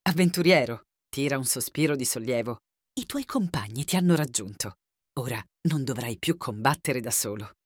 Avventuriero, tira un sospiro di sollievo. I tuoi compagni ti hanno raggiunto. Ora non dovrai più combattere da solo.